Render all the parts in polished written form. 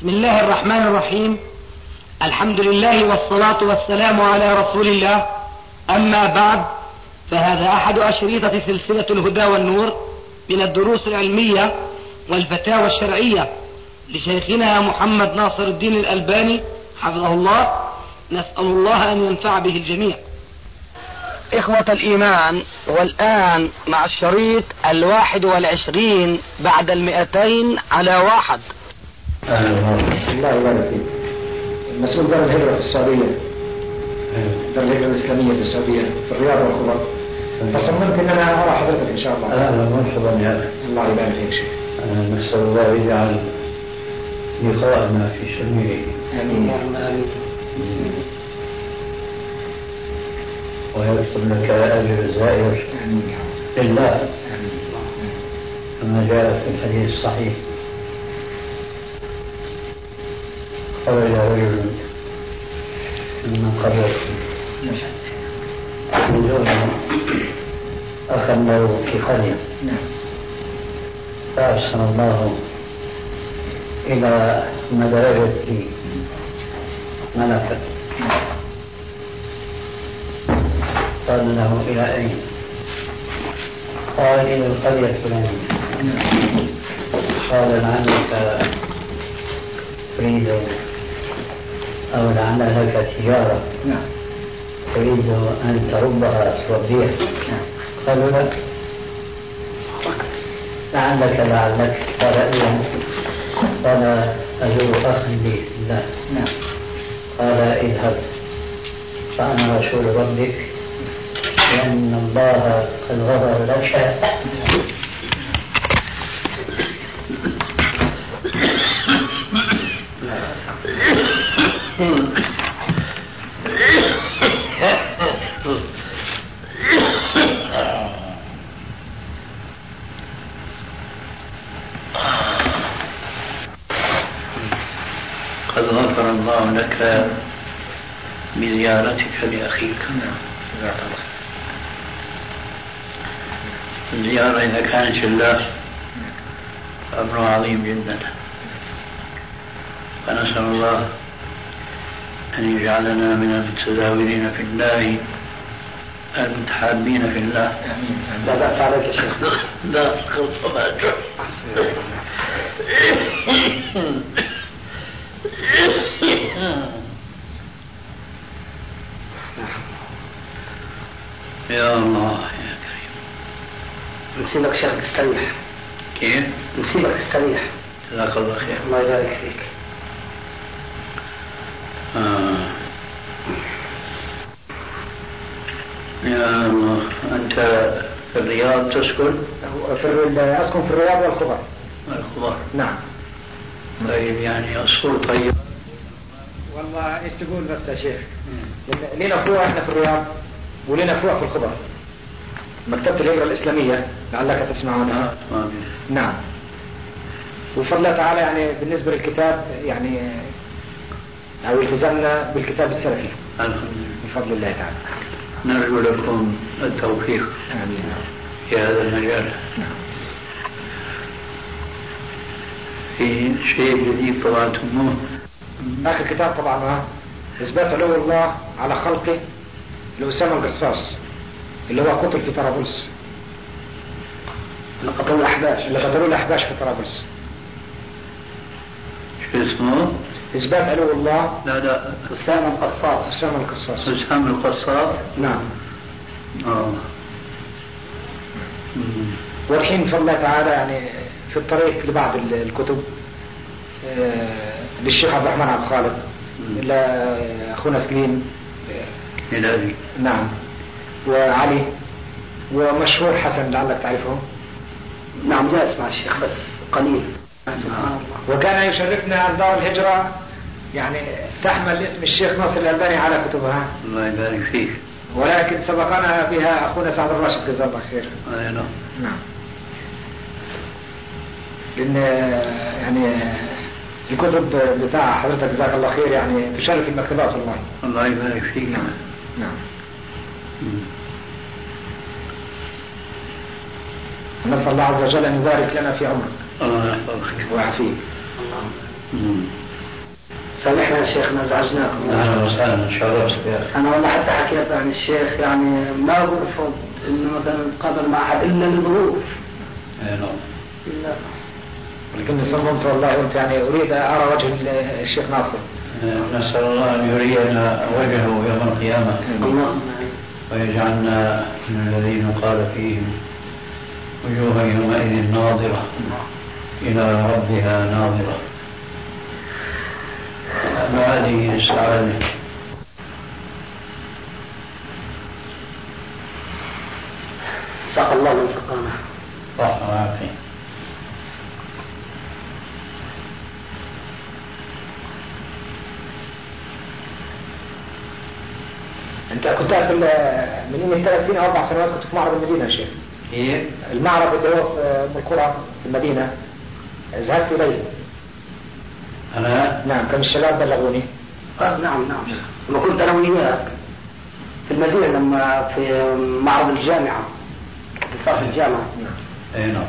بسم الله الرحمن الرحيم. الحمد لله والصلاة والسلام على رسول الله. أما بعد، فهذا أحد أشريطة سلسلة الهدى والنور من الدروس العلمية والفتاوى الشرعية لشيخنا محمد ناصر الدين الألباني حفظه الله. نسأل الله أن ينفع به الجميع. إخوة الإيمان، والآن مع الشريط 21 بعد 200 على 1. الله يبارك فيك. مسؤول دار الهجرة في السعودية، دار الهجرة الإسلامية في السعودية في الرياض والخبر. فصممت إن أنا أرى حضرتك إن شاء الله. أهلا ومرحبا يا أخي. الله يبارك فيك شيخ. نسأل الله يجعل لقاءنا في سبيله. آمين. ويكتب لك أجر الزائر لله كما جاء في الحديث الصحيح. خرج رجل من قرية يقولون أخا له في قرية، فأرسل الله إلى مدرسة ملكا، قال له إلى أين؟ قال إلى القرية الفلانية. قال لعلك تريد أو لعل لك تجارة تريد أن تربها تربيها؟ قالوا لك لعلك. قال إذن قال أزور أخا لي في الله. قال اذهب فأنا رسول ربك لأن الله قد غفر لك قد غفر الله لك بزيارتك لأخيك. الزيارة إذا كانت لله أمر عظيم جدا، فنسأل الله أن يجعلنا من المتزاورين في الله المتحابين في الله. لا بأس عليك يا شيخ. لا خلص ما يا الله يا كريم. نسيبك شيخ تستريح. كيف؟ نسيبك تستريح. جزاك الله خير. الله يبارك فيك. يا الله، أنت في الرياض تسكن؟ أسكن في الرياض والخبر. الخبر. نعم. طيب، يعني أصول طيب. والله ايش تقول بس يا شيخ؟ لنا فروع احنا في الرياض ولنا فروع في الخبر. مكتبة الهجرة الإسلامية لعلك تسمع عنها. نعم. وفضل الله تعالى يعني بالنسبة للكتاب يعني أو التزمنا بالكتاب السلفي. بفضل الله تعالى. نرجو لكم التوفيق. آمين. في هذا المجال. نعم. في شيء جديد طبعتموه؟ آخر كتاب طبعا إثبات علو الله على خلقه لأسامة القصاص، اللي هو قتل في طرابلس، اللي قتلوا الأحباش في طرابلس. شو اسمه؟ إثبات علو الله. لا أسامة القصاص. أسامة القصاص. نعم. والحين بفضل الله تعالى يعني في الطريق لبعض الكتب للشيخ عبد الرحمن عبد الخالق، لأخونا سليم هلالي. نعم. وعلي ومشهور حسن لعلك تعرفه. نعم، جاء اسمع الشيخ بس قليل. وكان يشرفنا دار الهجرة يعني تحمل اسم الشيخ ناصر الألباني على كتبها. الله يبارك فيك. ولكن سبقنا بها أخونا سعد الراشد جزاه الله خير. نعم. لأن يعني الكتب بتاع حضرتك جزاك الله خير يعني تشرف المكتبات والله. الله يبارك فيك. نعم. نسأل الله عز وجل أن يبارك لنا في عمرك. الله يحفظك ويعافيك. سامحنا يا شيخ ازعجناكم. اهلا وسهلا شرفت يا اخي. انا والله حتى حكيت عن الشيخ يعني ما برفض انه مثلا قابل مع احد الا لظروف. اي نعم. لكن صممت والله قلت يعني اريد ارى وجه الشيخ ناصر. نسال الله ان يرينا وجهه يوم القيامه. اللهم ويجعلنا من الذين قال فيهم وجوه يومئذ ناظره الى ربها ناظره. ما هذه السعادة؟ ساق الله من سقانا. صح وعافية. أنت كنت من 3 سنين أو 4 سنوات كنت في معرض المدينة يا شيخ. إيه؟ المعرض اللي هو في القرى في المدينة ذهبت إليه. أنا؟ نعم كم الشباب بلغوني. نعم لما كنت أنا وياك في المدينة لما في معرض الجامعة في صف الجامعة. أي نعم.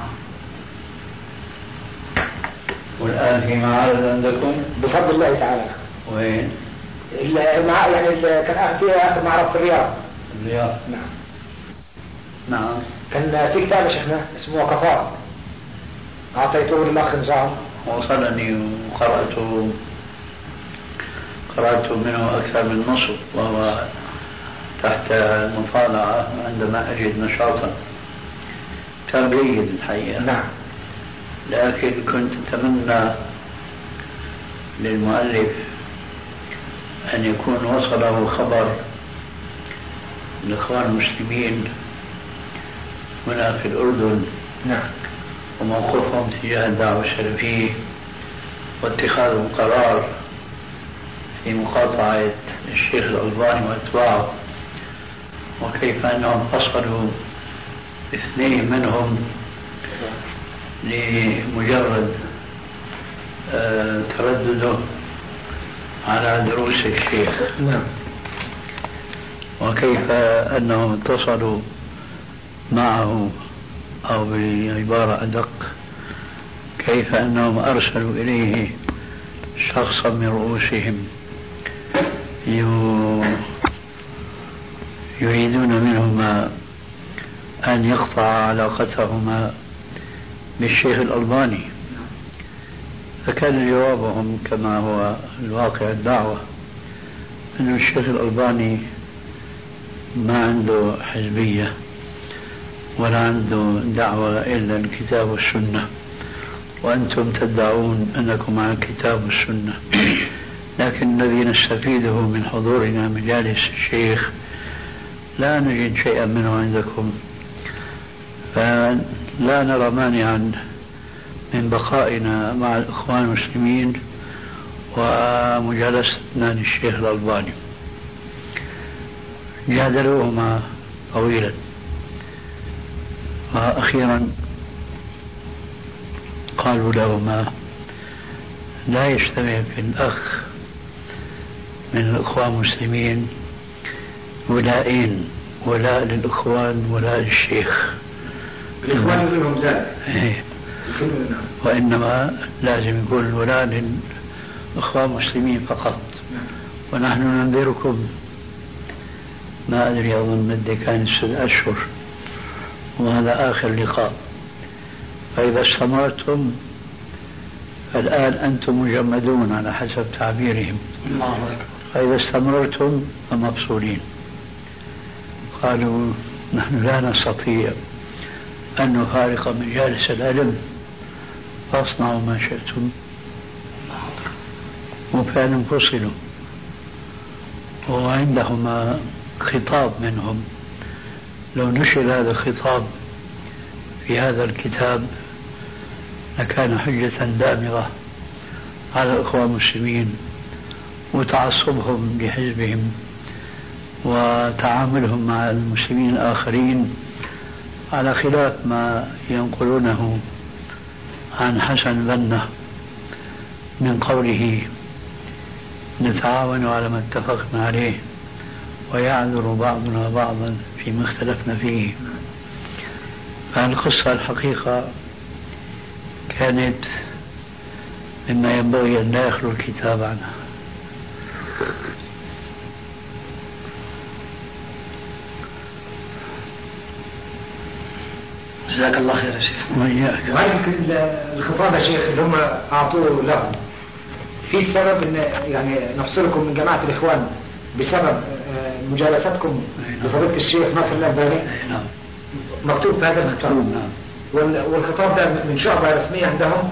والآن في معارض عندكم؟ بفضل الله تعالى. وين؟ يعني كان فيها آخر معرض في الرياض. الرياض. نعم. كان في كتاب يا شيخنا اسمه وقفات أعطيته للأخ نظام. وصلني قرأت منه أكثر من نصف وهو تحت المطالعة عندما أجد نشاطا. كان جيد الحقيقة. نعم. لكن كنت أتمنى للمؤلف أن يكون وصله خبر الإخوان المسلمين هنا في الأردن. نعم. وموقفهم تجاه الدعوة السلفية واتخاذهم قرار في مقاطعة الشيخ الألباني وأتباعه، وكيف أنهم فصلوا 2 منهم لمجرد تردده على دروس الشيخ. نعم. وكيف أنهم اتصلوا معه، أو بعبارة أدق كيف أنهم أرسلوا إليه شخصا من رؤوسهم يريدون منهما أن يقطع علاقتهما بالشيخ الألباني. فكان جوابهم كما هو الواقع الدعوة أن الشيخ الألباني ما عنده حزبية ولا عنده دعوة إلا الكتاب والسنة، وأنتم تدعون أنكم على الكتاب والسنة، لكن الذي نستفيده من حضورنا مجالس الشيخ لا نجد شيئا منه عندكم، فلا نرى مانعا من بقائنا مع الإخوان المسلمين ومجالستنا للشيخ الألباني. جادلوهما طويلا، وأخيرا قالوا لهما لا يجتمع في الأخ من الإخوان المسلمين ولائين، ولاء للإخوان ولاء للشيخ. الإخوان منهم زاد. وإنما لازم يكون الولاء للإخوان المسلمين فقط. ونحن ننذركم، ما أدري أظن مدة كان 6 أشهر وهذا آخر لقاء، فإذا استمرتم فالآن أنتم مجمدون على حسب تعبيرهم، فإذا استمرتم فمبصورين. قالوا نحن لا نستطيع أن نفارق مجالس العلم، فاصنعوا ما شئتم. وفعلا فصلوا، وعندهما خطاب منهم، لو نشر هذا الخطاب في هذا الكتاب لكان حجة دامغة على الإخوان المسلمين، وتعصبهم لحزبهم وتعاملهم مع المسلمين الآخرين على خلاف ما ينقلونه عن حسن بنة من قوله نتعاون على ما اتفقنا عليه ويعذر بعضنا بعضا فيما اختلفنا فيه. فالقصة الحقيقة كانت مما ينبغي أن لا يخلو الكتاب عنها. جزاك الله خير يا شيخ. وإياك. وهذه الخطاب يا شيخ اللي هم أعطوه لهم في سبب أن يعني نفصلكم من جماعة الإخوان بسبب مجالستكم لفضيلة الشيخ ناصر الألباني؟ نعم. مكتوب في هذا الخطاب. نعم. والخطاب ده من شعبة رسمية عندهم؟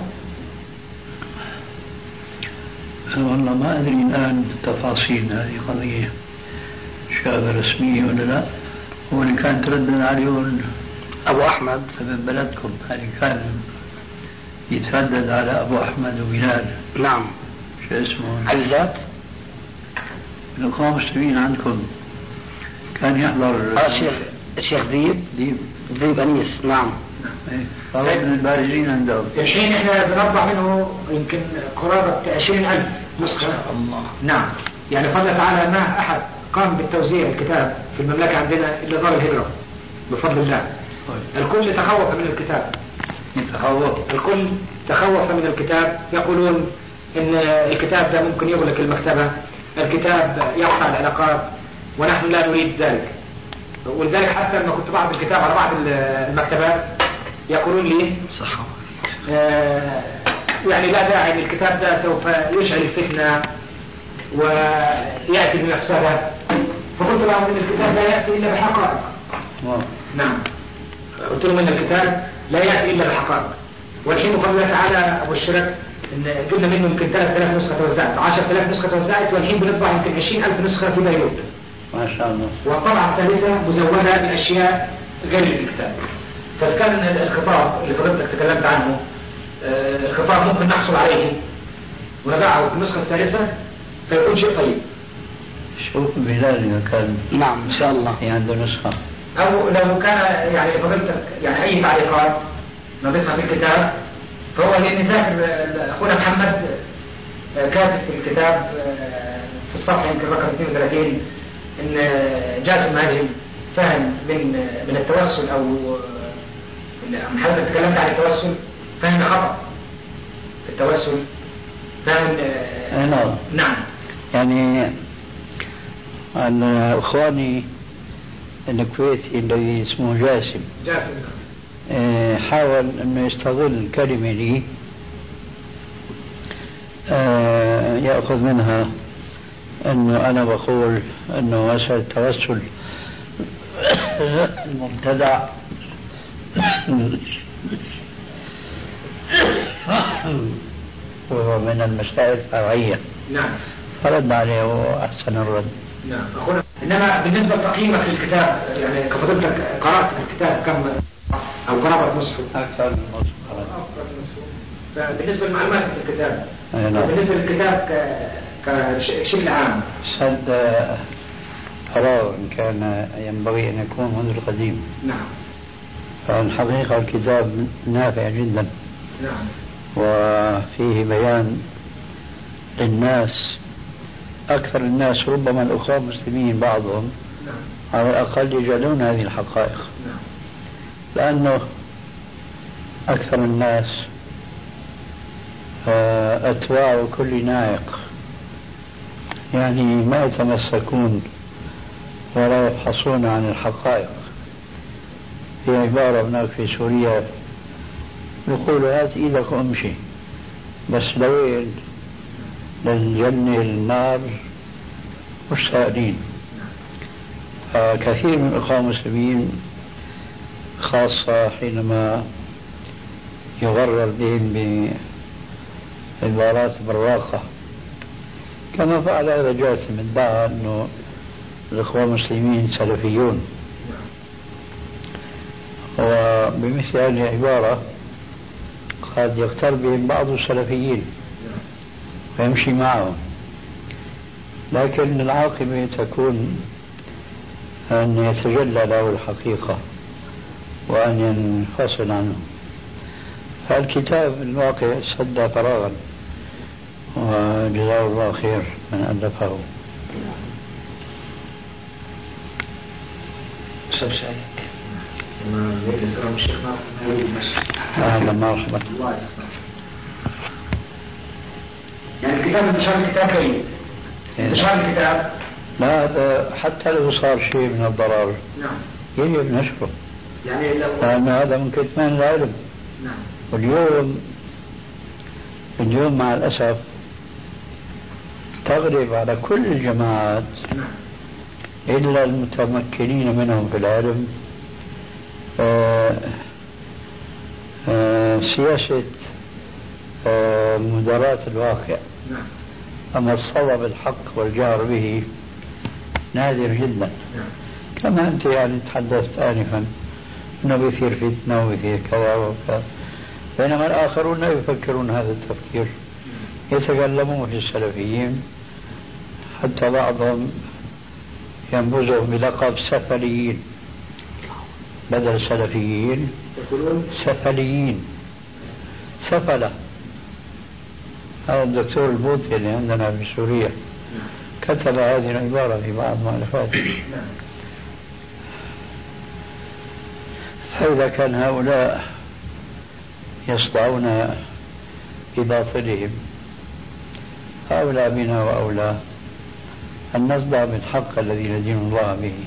والله ما أدري الآن تفاصيل هذه قضية شعبة رسمية ولا لا. هو اللي كان تردد عليه أبو أحمد من بلدكم، اللي كان يتردد على أبو أحمد وبلال. نعم. شو اسمه؟ عزات الأخوة المسلمين عندكم كان يحضر الشيخ ذيب أنيس. نعم. صار من البارزين عندهم. الحين احنا بنطبع منه يمكن قرابة 20,000 نسخة. الله. نعم. يعني فضل تعالى ما أحد قام بالتوزيع الكتاب في المملكة عندنا إلا دار الهجرة بفضل الله. الكل تخوف من الكتاب. الكل تخوف من الكتاب، يقولون إن الكتاب ده ممكن يغلق المكتبة، الكتاب يقطع العلاقات، ونحن لا نريد ذلك. ولذلك حتى لما كنت بعض الكتاب على بعض المكتبات يقولون لي صح يعني لا داعي للكتاب ده، سوف يشعل الفتنة ويأتي بمفسدة. فقلت لهم ان الكتاب لا يأتي إلا بحقائق. نعم. قلت لهم ان الكتاب لا يأتي إلا بحقائق. والحين بفضل الله تعالى أبو الشرك إن جبنا منه يمكن 3000 نسخة توزعت، 10,000 نسخة توزعت، والحين بنطبع يمكن 20,000 نسخة في بيروت. ما شاء الله. والطبعة الثالثة مزودة بأشياء غير الكتاب. فكان الخطاب اللي فضلتك تكلمت عنه الخطاب ممكن نحصل عليه ونضعه في النسخة الثالثة فيكون شيء طيب. شوف بلال إذا كان. نعم إن شاء الله عنده نسخة. أو لو كان يعني فضلتك يعني أي تعليقات نضيفها في الكتاب، فهو لأن ذاكر أخونا محمد كاتب في الكتاب في الصفحة يمكن رقم 32 إن جاسم هذه فهم من التوسل أو من حضرتك تكلمت عن التوسل، فهم خطأ التوسل، فهم نعم. يعني اخواني الكويتي الذي اسمه جاسم حاول انه يستغل كلمة لي يأخذ منها انه انا بقول انه مسألة التوسل المبتدع وهو من المسائل الفرعية. نعم. فرد عليه وأحسن الرد. نعم. أخونا إنما بالنسبة لتقييمك للكتاب يعني كفضلتك قرأت الكتاب كم أو قرابة نصفه؟ أكثر من نصف. فبالنسبة لمعلوماتك في الكتاب نعم. بالنسبة للكتاب كشكل عام سد فراغ كان ينبغي أن يكون منذ القديم. نعم. فالحقيقة الكتاب نافع جدا. نعم. وفيه بيان للناس أكثر الناس ربما الأخوة المسلمين بعضهم نعم. على الأقل يجهلون هذه الحقائق. نعم. لأنه أكثر الناس أتباع كل ناعق، يعني ما يتمسكون ولا يبحثون عن الحقائق. في عبارة هناك في سوريا يقول هات إيدك وامشي، بس لوين؟ للجنة النار مش سائلين. كثير من الأخوة المسلمين خاصة حينما يغرر بهم بعبارات براقة كما فعل هذا جاسم ادعى أنه الأخوة المسلمين سلفيون، وبمثل هذه العبارة قد يغتر بهم بعض السلفيين ويمشي معهم، لكن العاقبة تكون أن يتجلى له الحقيقة وأن ينفصل عنه. فالكتاب الواقع سد فراغا وجزاه الله خير من ألفه. أهلا مرحبا. يعني الكتاب انتشار الكتاب كريم انتشار الكتاب لا هذا حتى لو صار شيء من الضرر نعم يجب نشره يعني لأن هذا من كتمان العلم. نعم. واليوم مع الأسف تغلب على كل الجماعات إلا المتمكنين منهم في العلم سياسة مداراة الواقع. أما الصواب الحق والجهر به نادر جدا. كما أنت يعني تحدثت آنفا أنه بيثير فتنة وبيثير كذا وكذا، بينما الآخرون لا يفكرون هذا التفكير، يتكلمون في السلفيين حتى بعضهم ينبذهم بلقب سفليين بدل سلفيين، سفليين سفلة. هذا الدكتور البوطي اللي عندنا في سوريا كتب هذه العبارة في بعض مؤلفاته. فإذا كان هؤلاء يصدعون بباطلهم هؤلاء بنا وأولى أن نصدع بالحق الذي ندين الله به.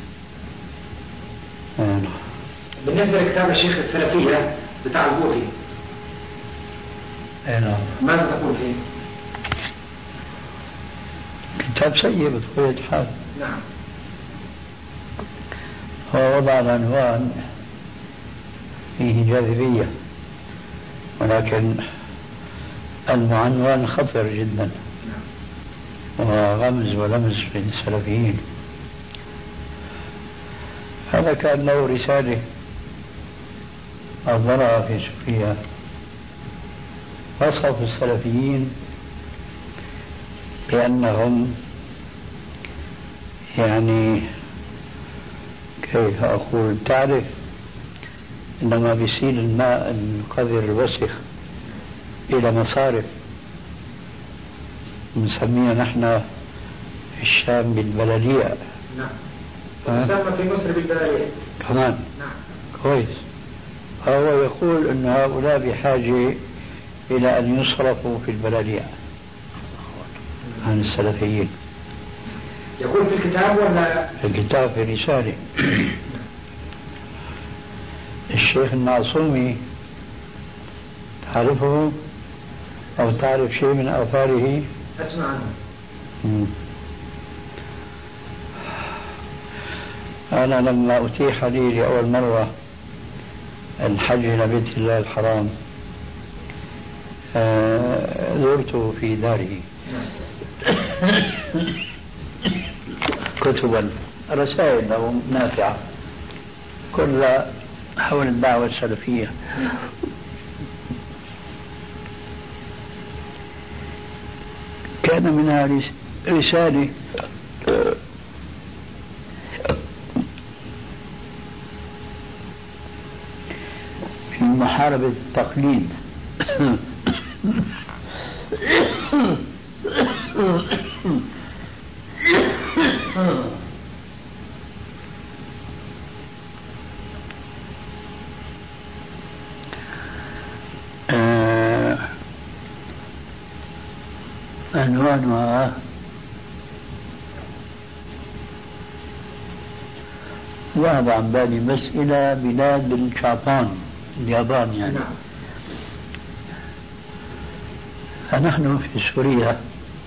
بالنسبة لكتاب الشيخ السلفية بتاع البوطي ماذا تقول فيه؟ كتاب سيء بطبيعة الحال. نعم. هو وضع العنوان فيه جاذبية، ولكن المعنوان خطر جدا وغمز ولمز في السلفيين. هذا كان له رسالة أصدرها في سوريا وصف السلفيين بأنهم يعني كيف أقول، تعرف إنما بيسيل الماء القذر الوسخ إلى مصارف نسميها نحن في الشام بالبلاليع. نعم. تسمى في مصر بالبلاليع كمان. نعم. كويس. فهو يقول أن هؤلاء بحاجة إلى أن يصرفوا في البلاليع عن السلفيين. يقول في الكتاب ولا في الكتاب في رسالة. الشيخ المعصومي تعرفه أو تعرف شيء من آثاره؟ أسمع عنه. أنا لما أتيح لي لأول مرة الحج إلى بيت الله الحرام زرته في داره كتبا رسائل له نافعة كلها حول الدعوة السلفية. كان منها رسالة في محاربة التقليد. عنوانها ذهب عن بالي بس إلى بلاد الجابان اليابان يعني. فنحن في سوريا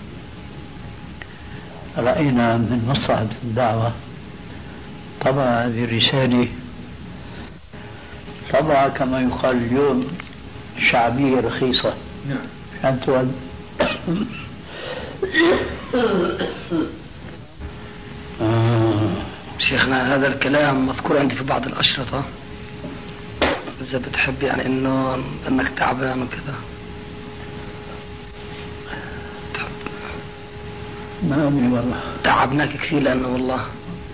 رأينا من مصلحة الدعوة طبع هذه الرسالة طبعا كما يقال اليوم شعبية رخيصة. أنتوا شيخنا هذا الكلام مذكور عندي في بعض الأشرطة، إذا بتحب يعني أنك تعبان وكذا. ما أدري والله تعبناك كثير لأنه والله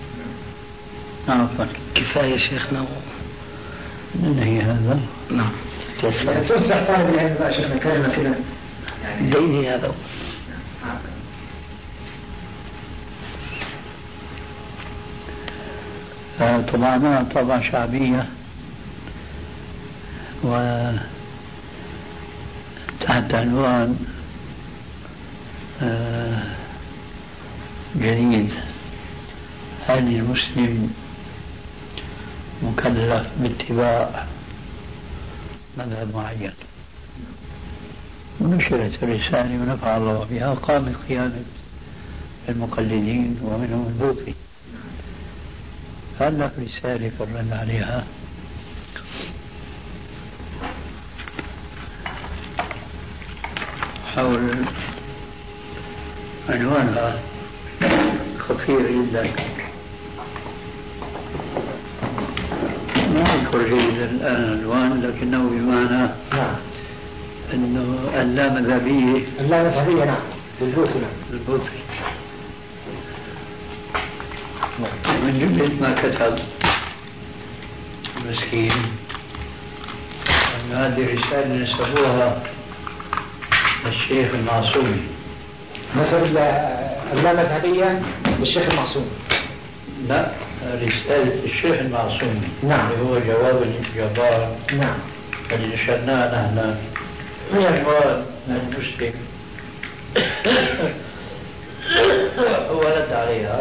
عفوا كفاية شيخنا ننهي هذا. نعم. توسع طالب العلم بقى شيخنا كلمة كذا يعني ديني هذا. طبعا شعبية وتحت عنوان جديد. هل المسلم مكلف باتباع مذهب معين؟ ونشرت الرسالة ونفع الله بها، قامت قيادة المقلدين ومنهم البوطي. هل رسالة فرنا عليها؟ حول عنوانها خطير جدا، ما أذكر جيدا الآن العنوان، لكنه بمعنى أنه اللامذهبية. اللامذهبية نعم، للبوطي. من جملة ما كتب مسكين أن هذه رسالة نسبوها للشيخ المعصومي. نسب اللامذهبية للشيخ المعصومي؟ لا، رسالة الشيخ المعصومي. نعم. اللي هو جواب الجبار. نعم. اللي نشرناه نحن من عنوان المسلم هو رد عليها.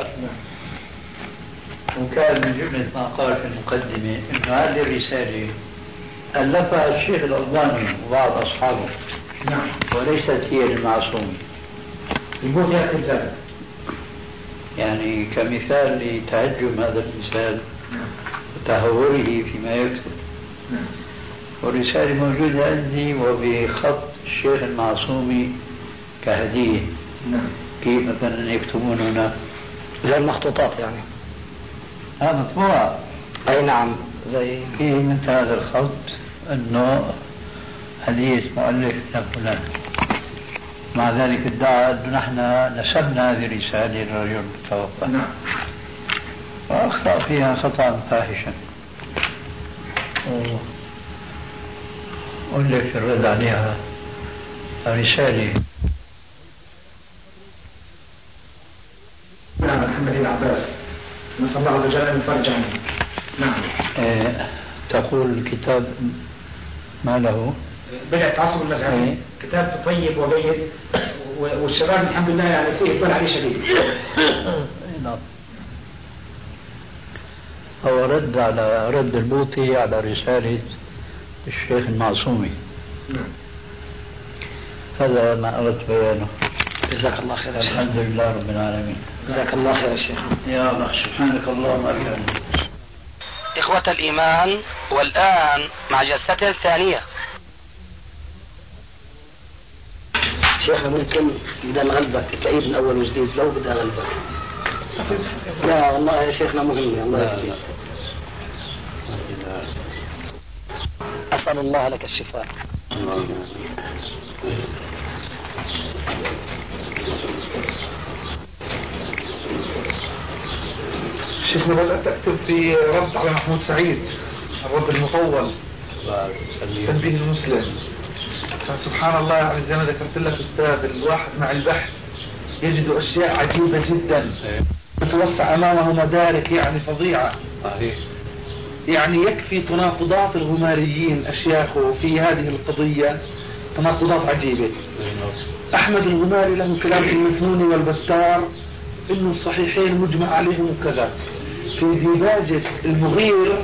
وكان من جملة ما قال في المقدمة أن هذه الرسالة ألفها الشيخ الألباني وبعض أصحابه. نعم. وليست هي للمعصومي. البوطي كذاب. يعني كمثال لتهجم هذا الإنسان وتهوره فيما يكتب. والرسالة موجودة عندي وبخط الشيخ المعصومي كهدية. كيف مثلا يكتبون هنا زي المخطوطات يعني. مطبوعة. أي نعم، زي فيه مثل هذا الخط أنه هدية مؤلف لفلان. مع ذلك ادعى أن نحن نسبنا هذه الرسالة للرجل المتوفى. نعم. وأخطأ فيها خطأ فاحشا. أقول لك الرد عليها رسالة. نعم، محمد بن عباس، نسأل الله عز وجل أن يفرج عنه. نعم. تقول الكتاب ما له؟ بدأ التعصب المذهبي. كتاب طيب وبين، والشباب الحمد لله يعني فيه إقبال عليه شديد. نعم. هو رد البوطي على رسالة الشيخ المعصومي. نعم. هذا ما أردت بيانه. جزاك الله خير. الحمد لله رب العالمين. جزاك الله خير يا شيخ. يا الله، سبحانك اللهم وبحمدك. إخوة الإيمان، والآن مع جلسة ثانية. شيخنا ممكن بدأ نغلبك كئيب من أول وجديد لو بدأ غلبك. لا والله يا شيخنا مهم. الله يهديك. أسأل الله لك الشفاء. شيخنا بدأت أكتب في رد على محمود سعيد، الرد المطول، تنبيه المسلم. فسبحان الله يعني زي ما ذكرت لك أستاذ، الواحد مع البحث يجد أشياء عجيبة جدا تتوسع أمامه مدارك يعني فظيعة. يعني يكفي تناقضات الغماريين أشياخه في هذه القضية، تناقضات عجيبة. أحمد الغماري له كلام في المثنون والبستار إنه الصحيحين مجمع عليهم وكذا. في ديباجة المغير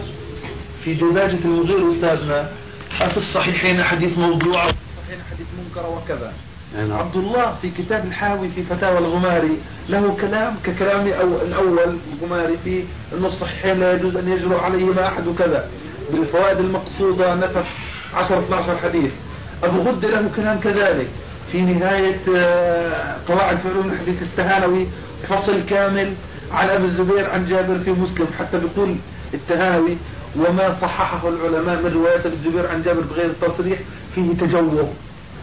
أستاذنا في الصحيحين حديث موضوع والصحيحين حديث منكر وكذا. عبد الله في كتاب الحاوي في فتاوى الغماري له كلام ككلام الأول الغماري في أن الصحيحين لا يجوز أن يجرؤ عليهما أحد وكذا. بالفوائد المقصودة نفس 10-12 حديث. أبو غدة له كلام كذلك في نهاية قواعد في علوم الحديث التهانوي، فصل كامل عن أبي الزبير عن جابر في مسلم، حتى بيقول التهانوي وما صححه العلماء من رواية أبي الزبير عن جابر بغير التصريح فيه تجوه.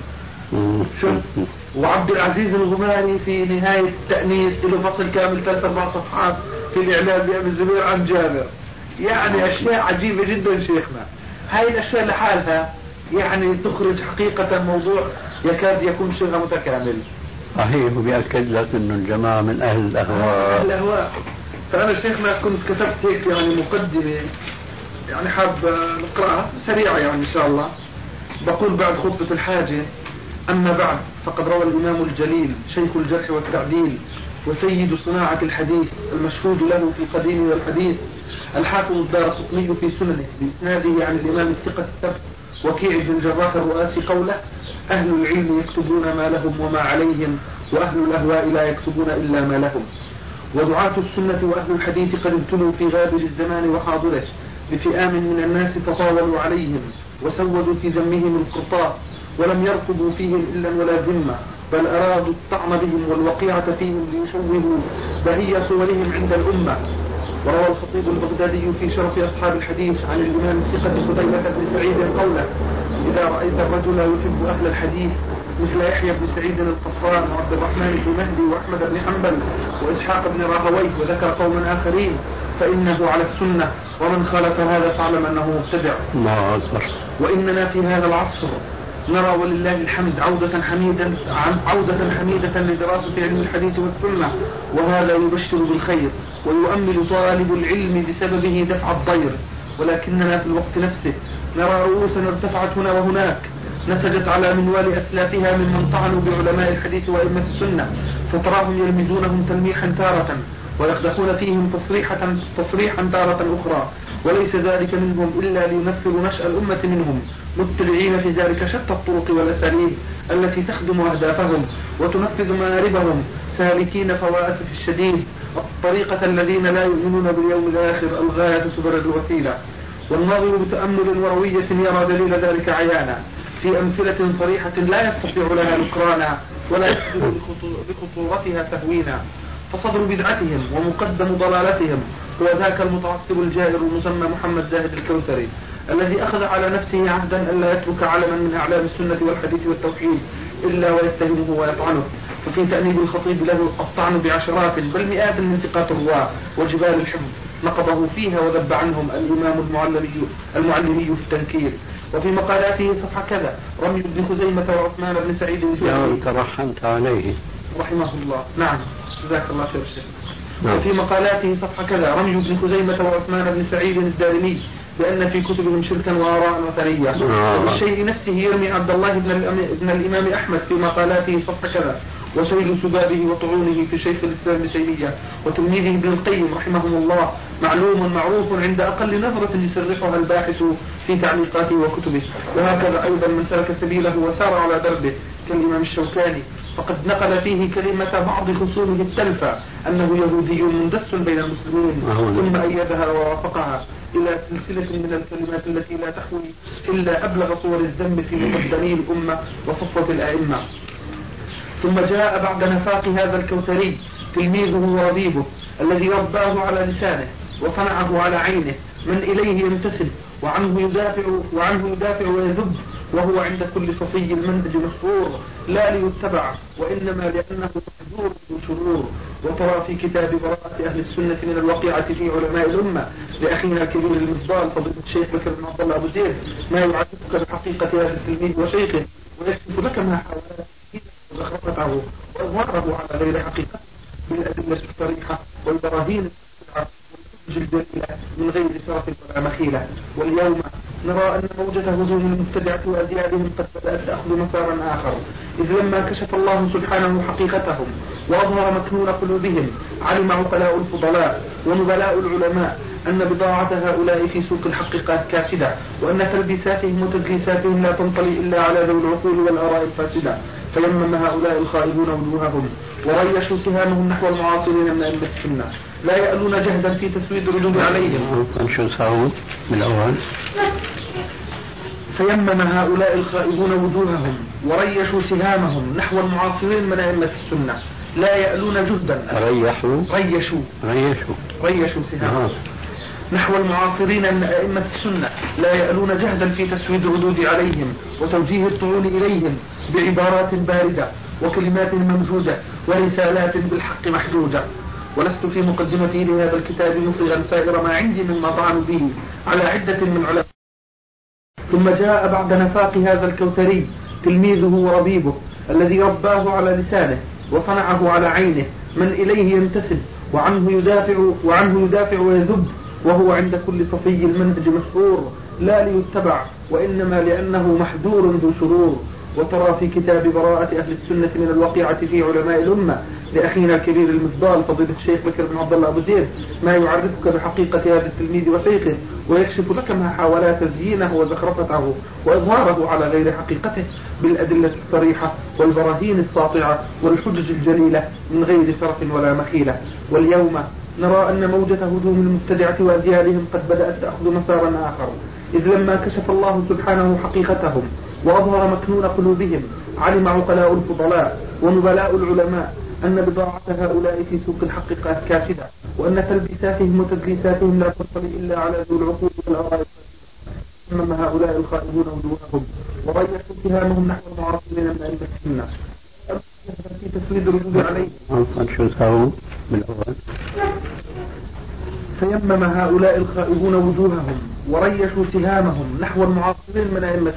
وعبد العزيز الغماري في نهاية التأنيث له فصل كامل 3-4 صفحات في الإعلام بأبي الزبير عن جابر. يعني أشياء عجيبة جدا شيخنا. هاي الأشياء لحالها يعني تخرج حقيقة موضوع يكاد يكون شبه متكامل. صحيح، وبيأكد لك أنه الجماعة من أهل الأهواء. فأنا شيخنا كنت كتبت هيك يعني مقدمة يعني حاب نقرأها سريعة يعني إن شاء الله. بقول بعد خطبة الحاجة أما بعد، فقد روى الإمام الجليل شيخ الجرح والتعديل وسيد صناعة الحديث المشهود له في القديم والحديث الحافظ الدارقطني في سننه بإسناده عن الإمام الثقة الثبت وكيع بن الجراح الرؤاسي قوله: أهل العلم يكتبون ما لهم وما عليهم، وأهل الأهواء لا يكتبون إلا ما لهم. ودعاة السنة وأهل الحديث قد ابتلوا في غابر الزمان وحاضره بفئام من الناس تطاولوا عليهم وسودوا في ذمهم القرطاس، ولم يرقبوا فيهم إلا ولا ذمة، بل أرادوا الطعن بهم والوقيعة فيهم ليشوهوا بهي صورهم عند الأمة. وروى الخطيب البغدادي في شرف أصحاب الحديث عن الإمام الثقة قتيبة بن سعيد قوله: إذا رأيت الرجل يحب أهل الحديث مثل يحيى بن سعيد القطان وعبد الرحمن بن مهدي وأحمد بن حنبل وإسحاق بن راهويه وذكر قوما آخرين فإنه على السنة، ومن خالف هذا فاعلم أنه مبتدع. وإننا في هذا العصر نرى ولله الحمد عودة حميدة لدراسة علم الحديث والسنة، وهذا يبشر بالخير ويؤمل طالب العلم بسببه دفع الضير. ولكننا في الوقت نفسه نرى رؤوسا ارتفعت هنا وهناك نسجت على منوال أسلافها ممن طعنوا بعلماء الحديث وأئمة السنة، فتراهم يلمزونهم تلميحا تارة ويقدحون فيهم تصريحا تارة أخرى، وليس ذلك منهم إلا ليمثل نشأ الأمة منهم، مبتدعين في ذلك شتى الطرق والأساليب التي تخدم أهدافهم وتنفذ مآربهم، سالكين فواسف الشديد الطريقة الذين لا يؤمنون باليوم الآخر، الغاية تبرر الوسيلة. والناظر بتأمل وروية يرى دليل ذلك عيانا في أمثلة صريحة لا يستطيع لها نكرانا ولا يقدر بخطورتها تهوينا. فصدر بدعتهم ومقدم ضلالتهم هو ذاك المتعصب الجائر المسمى محمد زاهد الكوثري، الذي أخذ على نفسه عهدا ألا يترك علما من أعلام السنة والحديث والتوحيد إلا ويتهمه ويطعنه. ففي تأنيب الخطيب له الطعن بعشرات بل مئات من ثقات الرواة وجبال الحفظ نقضه فيها وذب عنهم الإمام المعلمي في التنكير. وفي مقالاته صفحة كذا رمي ابن خزيمة وعثمان بن سعيد ترحمت عليه رحمه الله. نعم جزاك الله خير الشيخ. وفي مقالاته صفحة كذا رمي ابن خزيمة وعثمان بن سعيد الدارمي بأن في كتبهم شركا وآراء وثنية. وبالشيء نفسه يرمي عبد الله بن الإمام أحمد في مقالاته صفحة كذا، وسيل سبابه وطعونه في شيخ الإسلام ابن تيمية وتلميذه ابن القيم رحمهم الله معلوم معروف عند أقل نظرة يسرحها الباحث في تعليقاته وكتبه. وهكذا أيضا من سلك سبيله وسار على دربه كالإمام الشوكاني، فقد نقل فيه كلمة بعض خصومه التلفة أنه يهودي مندس بين المسلمين، ثم أيدها ووافقها إلى سلسلة من الكلمات التي لا تحوي إلا أبلغ صور الذم في مقدمي الأمة وصفوة الأئمة. ثم جاء بعد نفاق هذا الكوثري تلميذه وربيبه الذي رباه على لسانه وصنعه على عينه، من إليه ينتسب وعنه يدافع ويذب، وهو عند كل صفي المنهج مسرور لا ليتبع وإنما لأنه محذور وشرور. وترى في كتاب براءة أهل السنة من الوقيعة في علماء الأمة لأخينا الكبير المفضال فضيلة الشيخ بكر بن عبد الله أبو زيد ما يعرفك بحقيقة هذا التلميذ وشيخه، ويكشف لك ما حاولت وزخرفته وأظهره على غير حقيقة بالأدلة الصريحة والبراهين الجلدية من غير شرف ولا مخيلة. واليوم نرى أن موجة هجوم المبتدعة وأزيادهم قد بدأت تأخذ مسارا آخر، إذ لما كشف الله سبحانه حقيقتهم وأظهر مكنون قلوبهم علم عقلاء الفضلاء ونبلاء العلماء أن بضاعة هؤلاء في سوق الحقيقات كاسدة، وأن تلبيساتهم وتدليساتهم لا تنطلي إلا على ذوي العقول والآراء الفاسدة. فيمم هؤلاء الخائبون وجوههم وريشوا سهامهم نحو المعاصرين من أئمة السنة، لا يألون جهدا في تسويد الردود عليهم. فيمم هؤلاء الخائبون وجوههم وريشوا سهامهم نحو المعاصرين من أئمة السنة، لا يألون جهدا ريشوا سهامهم نحو المعاصرين من أئمة السنة، لا يألون جهدا في تسويد الردود عليهم وتوجيه الطعون إليهم بعبارات باردة وكلمات ممجودة ورسالات بالحق محدودة. ولست في مقدمتي لهذا الكتاب مفرغا سائر ما عندي مما طعن به على عدة من علماء. ثم جاء بعد نفاق هذا الكوثري تلميذه وربيبه الذي رباه على لسانه وصنعه على عينه، من إليه ينتسب وعنه يدافع ويذب، وهو عند كل صفي المنهج مسرور لا ليتبع وإنما لأنه محذور ذو شرور. وترى في كتاب براءة أهل السنة من الوقيعة في علماء الأمة لأخينا الكبير المفضال فضيلة الشيخ بكر بن عبد الله أبو زيد ما يعرفك بحقيقة هذا التلميذ وشيخه ويكشف لك ما حاول تزيينه وزخرفته وإظهاره على غير حقيقته بالأدلة الصريحة والبراهين الساطعة والحجج الجليلة من غير صرف ولا مخيلة. واليوم نرى أن موجة هجوم المبتدعة وأذيالهم قد بدأت تأخذ مسارا آخر، إذ لما كشف الله سبحانه حقيقتهم وأظهر مكنون قلوبهم علم عقلاء الفضلاء ونبلاء العلماء أن بضاعة هؤلاء في سوق الحق كاشفة، وأن تلبيساتهم وتدليساتهم لا تصل إلا على ذو العقول والأرائك. ثم هؤلاء الخائبون وجوههم وريحوا اتهامهم نحو المعاصرين من أئمة السنة في تسويد الردود عليهم. فيمم هؤلاء الخائبون وجوههم وريشوا اتهامهم نحو المعاصرين من أئمة